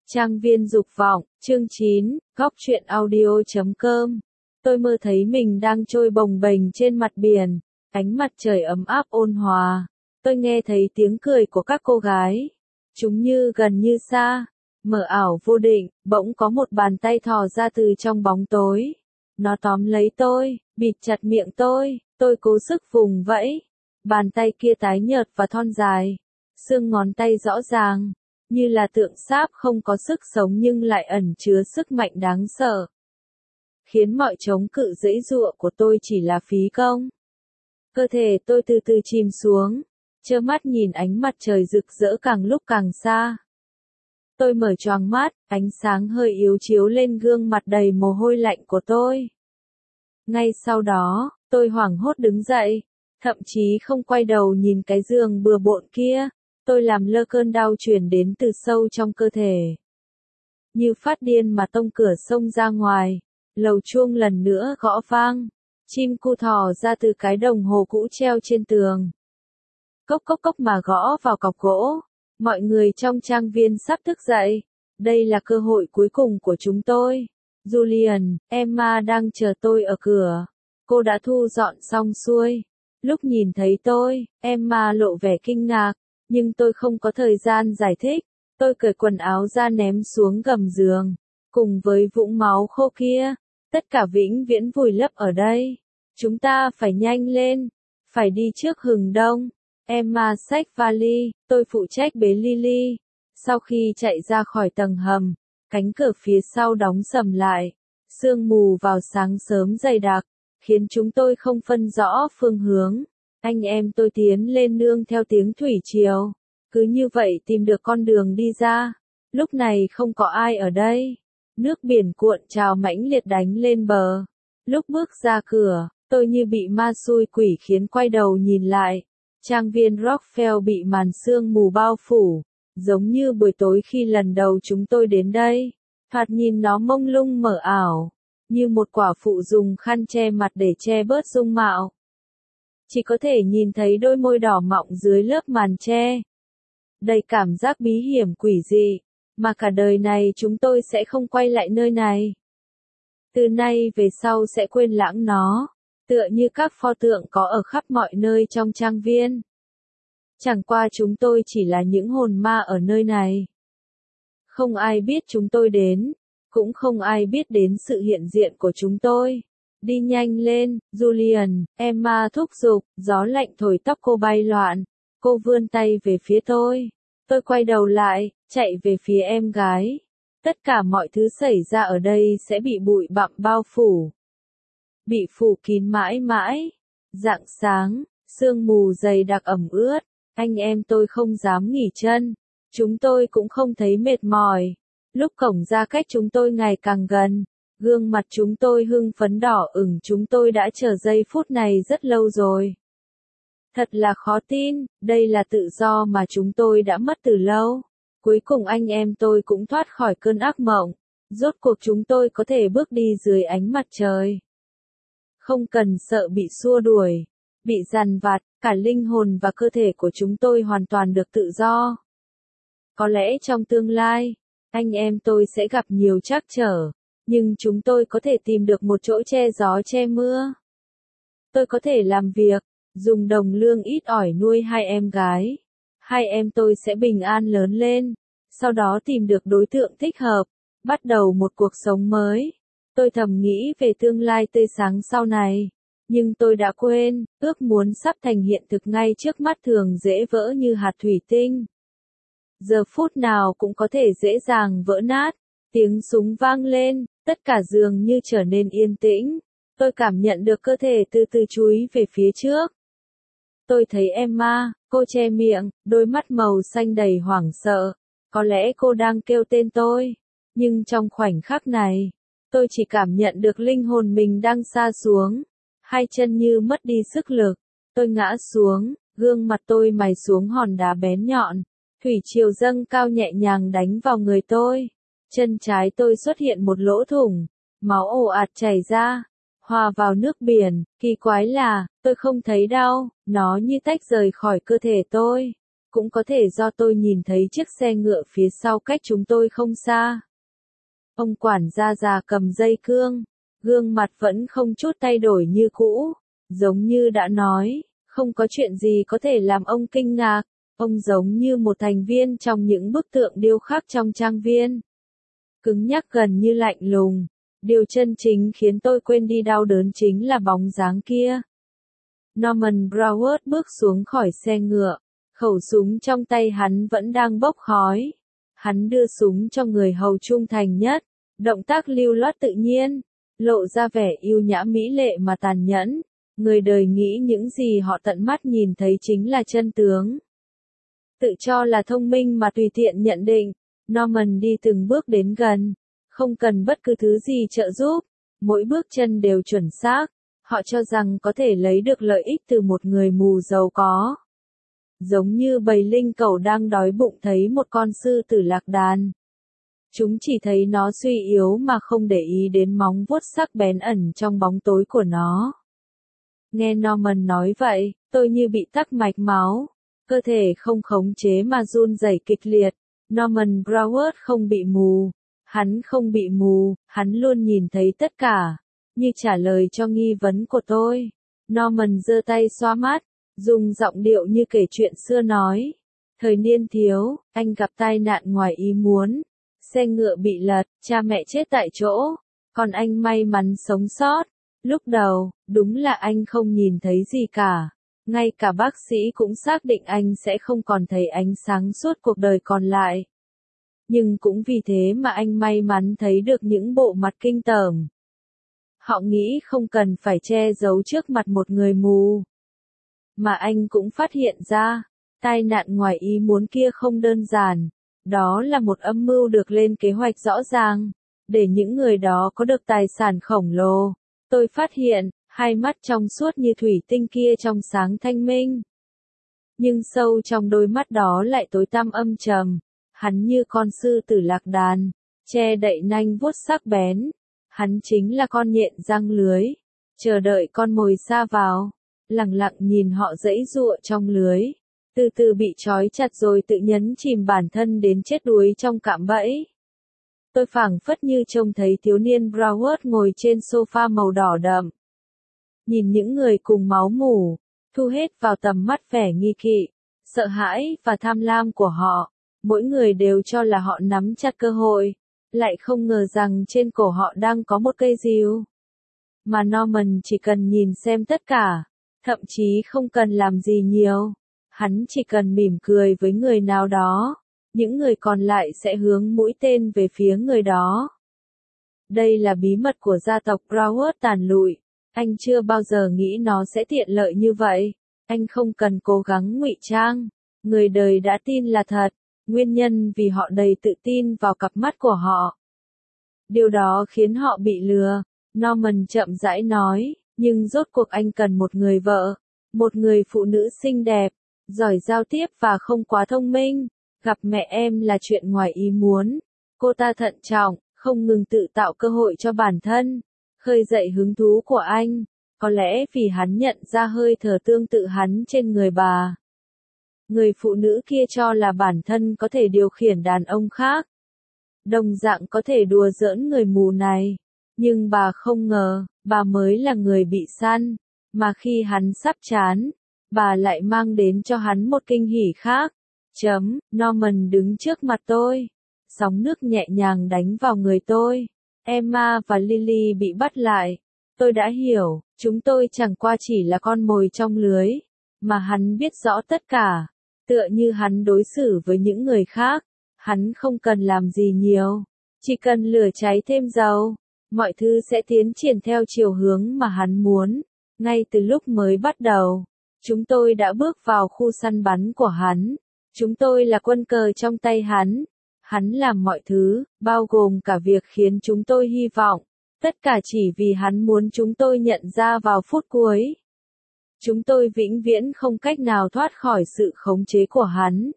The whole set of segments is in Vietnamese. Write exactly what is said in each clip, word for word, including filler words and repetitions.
Trang viên dục vọng, chương chín, góc truyện audio chấm com. Tôi mơ thấy mình đang trôi bồng bềnh trên mặt biển, ánh mặt trời ấm áp ôn hòa. Tôi nghe thấy tiếng cười của các cô gái. Chúng như gần như xa, mờ ảo vô định, bỗng có một bàn tay thò ra từ trong bóng tối. Nó tóm lấy tôi, bịt chặt miệng tôi, tôi cố sức vùng vẫy. Bàn tay kia tái nhợt và thon dài, xương ngón tay rõ ràng, như là tượng sáp không có sức sống nhưng lại ẩn chứa sức mạnh đáng sợ. Khiến mọi chống cự giãy giụa của tôi chỉ là phí công. Cơ thể tôi từ từ chìm xuống, trơ mắt nhìn ánh mặt trời rực rỡ càng lúc càng xa. Tôi mở choàng mắt, ánh sáng hơi yếu chiếu lên gương mặt đầy mồ hôi lạnh của tôi. Ngay sau đó, tôi hoảng hốt đứng dậy, thậm chí không quay đầu nhìn cái giường bừa bộn kia. Tôi làm lơ cơn đau truyền đến từ sâu trong cơ thể. Như phát điên mà tông cửa xông ra ngoài, lầu chuông lần nữa gõ vang. Chim cu thò ra từ cái đồng hồ cũ treo trên tường. Cốc cốc cốc mà gõ vào cọc gỗ. Mọi người trong trang viên sắp thức dậy. Đây là cơ hội cuối cùng của chúng tôi. Julian, Emma đang chờ tôi ở cửa. Cô đã thu dọn xong xuôi. Lúc nhìn thấy tôi, Emma lộ vẻ kinh ngạc. Nhưng tôi không có thời gian giải thích. Tôi cởi quần áo ra ném xuống gầm giường. Cùng với vũng máu khô kia. Tất cả vĩnh viễn vùi lấp ở đây. Chúng ta phải nhanh lên. Phải đi trước hừng đông. Emma xách vali. Tôi phụ trách bế Lily. Sau khi chạy ra khỏi tầng hầm, cánh cửa phía sau đóng sầm lại. Sương mù vào sáng sớm dày đặc, khiến chúng tôi không phân rõ phương hướng. Anh em tôi tiến lên nương theo tiếng thủy triều. Cứ như vậy tìm được con đường đi ra. Lúc này không có ai ở đây. Nước biển cuộn trào mãnh liệt đánh lên bờ. Lúc bước ra cửa, tôi như bị ma xui quỷ khiến quay đầu nhìn lại. Trang viên Rockfell bị màn sương mù bao phủ. Giống như buổi tối khi lần đầu chúng tôi đến đây. Thoạt nhìn nó mông lung mờ ảo. Như một quả phụ dùng khăn che mặt để che bớt dung mạo. Chỉ có thể nhìn thấy đôi môi đỏ mọng dưới lớp màn che. Đầy cảm giác bí hiểm quỷ dị, mà cả đời này chúng tôi sẽ không quay lại nơi này. Từ nay về sau sẽ quên lãng nó, tựa như các pho tượng có ở khắp mọi nơi trong trang viên. Chẳng qua chúng tôi chỉ là những hồn ma ở nơi này. Không ai biết chúng tôi đến, cũng không ai biết đến sự hiện diện của chúng tôi. Đi nhanh lên, Julian, Emma thúc giục, gió lạnh thổi tóc cô bay loạn. Cô vươn tay về phía tôi. Tôi quay đầu lại, chạy về phía em gái. Tất cả mọi thứ xảy ra ở đây sẽ bị bụi bặm bao phủ. Bị phủ kín mãi mãi. Rạng sáng, sương mù dày đặc ẩm ướt. Anh em tôi không dám nghỉ chân. Chúng tôi cũng không thấy mệt mỏi. Lúc cổng ra cách chúng tôi ngày càng gần. Gương mặt chúng tôi hưng phấn đỏ ửng, chúng tôi đã chờ giây phút này rất lâu rồi. Thật là khó tin, đây là tự do mà chúng tôi đã mất từ lâu. Cuối cùng anh em tôi cũng thoát khỏi cơn ác mộng. Rốt cuộc chúng tôi có thể bước đi dưới ánh mặt trời. Không cần sợ bị xua đuổi, bị dằn vặt, cả linh hồn và cơ thể của chúng tôi hoàn toàn được tự do. Có lẽ trong tương lai, anh em tôi sẽ gặp nhiều trắc trở. Nhưng chúng tôi có thể tìm được một chỗ che gió che mưa. Tôi có thể làm việc, dùng đồng lương ít ỏi nuôi hai em gái. Hai em tôi sẽ bình an lớn lên, sau đó tìm được đối tượng thích hợp, bắt đầu một cuộc sống mới. Tôi thầm nghĩ về tương lai tươi sáng sau này. Nhưng tôi đã quên, ước muốn sắp thành hiện thực ngay trước mắt thường dễ vỡ như hạt thủy tinh. Giờ phút nào cũng có thể dễ dàng vỡ nát. Tiếng súng vang lên, tất cả dường như trở nên yên tĩnh. Tôi cảm nhận được cơ thể từ từ chúi về phía trước. Tôi thấy Emma, cô che miệng, đôi mắt màu xanh đầy hoảng sợ. Có lẽ cô đang kêu tên tôi. Nhưng trong khoảnh khắc này, tôi chỉ cảm nhận được linh hồn mình đang sa xuống. Hai chân như mất đi sức lực. Tôi ngã xuống, gương mặt tôi mài xuống hòn đá bén nhọn. Thủy triều dâng cao nhẹ nhàng đánh vào người tôi. Chân trái tôi xuất hiện một lỗ thủng, máu ồ ạt chảy ra, hòa vào nước biển. Kỳ quái là, tôi không thấy đau, nó như tách rời khỏi cơ thể tôi. Cũng có thể do tôi nhìn thấy chiếc xe ngựa phía sau cách chúng tôi không xa. Ông quản gia già cầm dây cương, gương mặt vẫn không chút thay đổi như cũ, giống như đã nói, không có chuyện gì có thể làm ông kinh ngạc, ông giống như một thành viên trong những bức tượng điêu khắc trong trang viên. Cứng nhắc gần như lạnh lùng, điều chân chính khiến tôi quên đi đau đớn chính là bóng dáng kia. Norman Broward bước xuống khỏi xe ngựa, khẩu súng trong tay hắn vẫn đang bốc khói. Hắn đưa súng cho người hầu trung thành nhất, động tác lưu loát tự nhiên, lộ ra vẻ yêu nhã mỹ lệ mà tàn nhẫn. Người đời nghĩ những gì họ tận mắt nhìn thấy chính là chân tướng. Tự cho là thông minh mà tùy tiện nhận định, Norman đi từng bước đến gần, không cần bất cứ thứ gì trợ giúp, mỗi bước chân đều chuẩn xác, họ cho rằng có thể lấy được lợi ích từ một người mù giàu có. Giống như bầy linh cẩu đang đói bụng thấy một con sư tử lạc đàn. Chúng chỉ thấy nó suy yếu mà không để ý đến móng vuốt sắc bén ẩn trong bóng tối của nó. Nghe Norman nói vậy, tôi như bị tắc mạch máu, cơ thể không khống chế mà run rẩy kịch liệt. Norman Broward không bị mù, hắn không bị mù, hắn luôn nhìn thấy tất cả. Như trả lời cho nghi vấn của tôi, Norman giơ tay xoa mắt, dùng giọng điệu như kể chuyện xưa nói. Thời niên thiếu, anh gặp tai nạn ngoài ý muốn. Xe ngựa bị lật, cha mẹ chết tại chỗ, còn anh may mắn sống sót. Lúc đầu, đúng là anh không nhìn thấy gì cả. Ngay cả bác sĩ cũng xác định anh sẽ không còn thấy ánh sáng suốt cuộc đời còn lại. Nhưng cũng vì thế mà anh may mắn thấy được những bộ mặt kinh tởm. Họ nghĩ không cần phải che giấu trước mặt một người mù. Mà anh cũng phát hiện ra, tai nạn ngoài ý muốn kia không đơn giản. Đó là một âm mưu được lên kế hoạch rõ ràng, để những người đó có được tài sản khổng lồ. Tôi phát hiện, hai mắt trong suốt như thủy tinh kia trong sáng thanh minh. Nhưng sâu trong đôi mắt đó lại tối tăm âm trầm. Hắn như con sư tử lạc đàn, che đậy nanh vuốt sắc bén. Hắn chính là con nhện răng lưới, chờ đợi con mồi sa vào, lặng lặng nhìn họ giãy giụa trong lưới, từ từ bị trói chặt rồi tự nhấn chìm bản thân đến chết đuối trong cạm bẫy. Tôi phảng phất như trông thấy thiếu niên Broward ngồi trên sofa màu đỏ đậm. Nhìn những người cùng máu mủ, thu hết vào tầm mắt vẻ nghi kỵ, sợ hãi và tham lam của họ. Mỗi người đều cho là họ nắm chặt cơ hội, lại không ngờ rằng trên cổ họ đang có một cây rìu. Mà Norman chỉ cần nhìn xem tất cả, thậm chí không cần làm gì nhiều. Hắn chỉ cần mỉm cười với người nào đó, những người còn lại sẽ hướng mũi tên về phía người đó. Đây là bí mật của gia tộc Broward tàn lụi. Anh chưa bao giờ nghĩ nó sẽ tiện lợi như vậy. Anh không cần cố gắng ngụy trang. Người đời đã tin là thật. Nguyên nhân vì họ đầy tự tin vào cặp mắt của họ. Điều đó khiến họ bị lừa. Norman chậm rãi nói, nhưng rốt cuộc anh cần một người vợ, một người phụ nữ xinh đẹp, giỏi giao tiếp và không quá thông minh. Gặp mẹ em là chuyện ngoài ý muốn. Cô ta thận trọng, không ngừng tự tạo cơ hội cho bản thân, khơi dậy hứng thú của anh. Có lẽ vì hắn nhận ra hơi thở tương tự hắn trên người bà. Người phụ nữ kia cho là bản thân có thể điều khiển đàn ông khác. Đồng dạng có thể đùa giỡn người mù này. Nhưng bà không ngờ, bà mới là người bị săn. Mà khi hắn sắp chán, bà lại mang đến cho hắn một kinh hỉ khác. Chấm, Norman đứng trước mặt tôi. Sóng nước nhẹ nhàng đánh vào người tôi. Emma và Lily bị bắt lại. Tôi đã hiểu, chúng tôi chẳng qua chỉ là con mồi trong lưới. Mà hắn biết rõ tất cả. Tựa như hắn đối xử với những người khác. Hắn không cần làm gì nhiều. Chỉ cần lửa cháy thêm dầu. Mọi thứ sẽ tiến triển theo chiều hướng mà hắn muốn. Ngay từ lúc mới bắt đầu, chúng tôi đã bước vào khu săn bắn của hắn. Chúng tôi là quân cờ trong tay hắn. Hắn làm mọi thứ, bao gồm cả việc khiến chúng tôi hy vọng. Tất cả chỉ vì hắn muốn chúng tôi nhận ra vào phút cuối. Chúng tôi vĩnh viễn không cách nào thoát khỏi sự khống chế của hắn.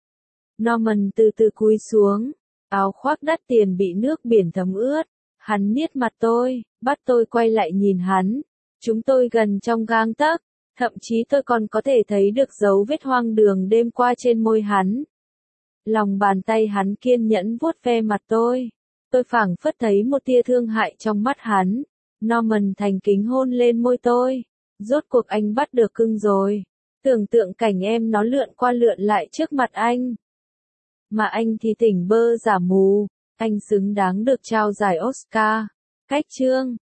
Norman từ từ cúi xuống, áo khoác đắt tiền bị nước biển thấm ướt. Hắn niết mặt tôi, bắt tôi quay lại nhìn hắn. Chúng tôi gần trong gang tấc. Thậm chí tôi còn có thể thấy được dấu vết hoang đường đêm qua trên môi hắn. Lòng bàn tay hắn kiên nhẫn vuốt ve mặt tôi. Tôi phảng phất thấy một tia thương hại trong mắt hắn. Norman thành kính hôn lên môi tôi. Rốt cuộc anh bắt được cưng rồi. Tưởng tượng cảnh em nó lượn qua lượn lại trước mặt anh. Mà anh thì tỉnh bơ giả mù. Anh xứng đáng được trao giải Oscar. Cách chương